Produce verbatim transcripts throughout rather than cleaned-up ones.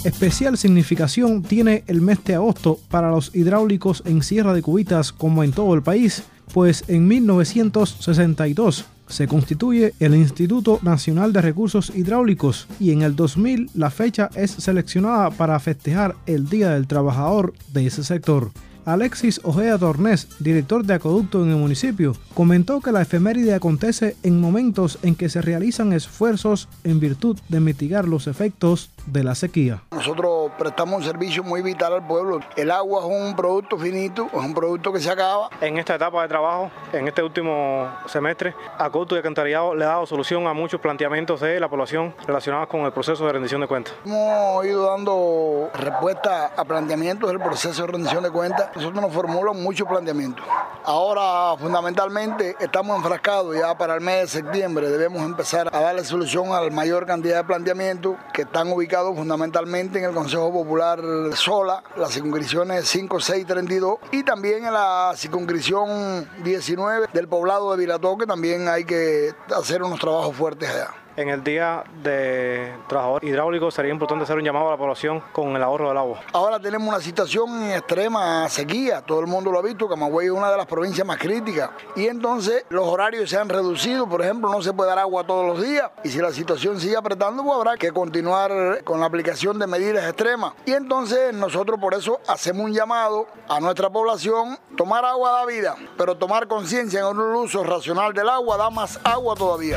Especial significación tiene el mes de agosto para los hidráulicos en Sierra de Cubitas como en todo el país, pues en mil novecientos sesenta y dos se constituye el Instituto Nacional de Recursos Hidráulicos y en el dos mil la fecha es seleccionada para festejar el Día del Trabajador de ese sector. Alexis Ojeda Tornés, director de acueducto en el municipio, comentó que la efeméride acontece en momentos en que se realizan esfuerzos en virtud de mitigar los efectos de la sequía. Nosotros prestamos un servicio muy vital al pueblo. El agua es un producto finito, es un producto que se acaba. En esta etapa de trabajo, en este último semestre, Acueducto y Alcantarillado le ha dado solución a muchos planteamientos de la población relacionados con el proceso de rendición de cuentas. Hemos ido dando respuesta a planteamientos del proceso de rendición de cuentas. Nosotros nos formulamos muchos planteamientos. Ahora, fundamentalmente, estamos enfrascados ya para el mes de septiembre. Debemos empezar a darle solución a la mayor cantidad de planteamientos que están ubicados fundamentalmente en el Consejo Popular Sola, las circunscripciones cinco, seis, treinta y dos y también en la circunscripción diecinueve del poblado de Vilatoque. También hay que hacer unos trabajos fuertes allá. En el Día de Trabajador Hidráulico sería importante hacer un llamado a la población con el ahorro del agua. Ahora tenemos una situación en extrema sequía, todo el mundo lo ha visto, Camagüey es una de las provincias más críticas y entonces los horarios se han reducido, por ejemplo no se puede dar agua todos los días y si la situación sigue apretando pues habrá que continuar con la aplicación de medidas extremas y entonces nosotros por eso hacemos un llamado a nuestra población, tomar agua da vida, pero tomar conciencia en un uso racional del agua da más agua todavía.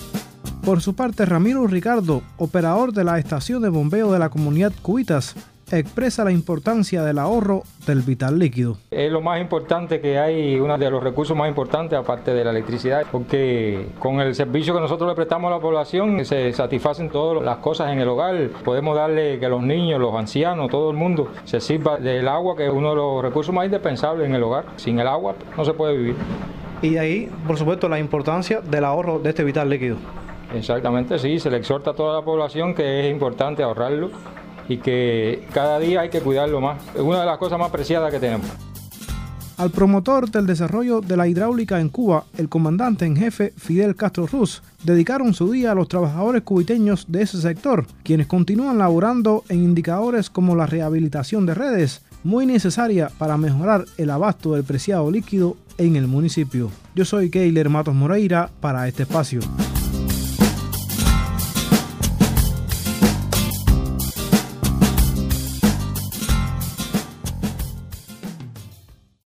Por su parte, Ramiro Ricardo, operador de la estación de bombeo de la comunidad Cubitas, expresa la importancia del ahorro del vital líquido. Es lo más importante que hay, uno de los recursos más importantes aparte de la electricidad, porque con el servicio que nosotros le prestamos a la población se satisfacen todas las cosas en el hogar. Podemos darle que los niños, los ancianos, todo el mundo se sirva del agua, que es uno de los recursos más indispensables en el hogar. Sin el agua no se puede vivir. Y de ahí, por supuesto, la importancia del ahorro de este vital líquido. Exactamente, sí, se le exhorta a toda la población que es importante ahorrarlo y que cada día hay que cuidarlo más. Es una de las cosas más preciadas que tenemos. Al promotor del desarrollo de la hidráulica en Cuba, el comandante en jefe Fidel Castro Ruz, dedicaron su día a los trabajadores cubiteños de ese sector, quienes continúan laborando en indicadores como la rehabilitación de redes, muy necesaria para mejorar el abasto del preciado líquido en el municipio. Yo soy Keiler Matos Moreira para este espacio.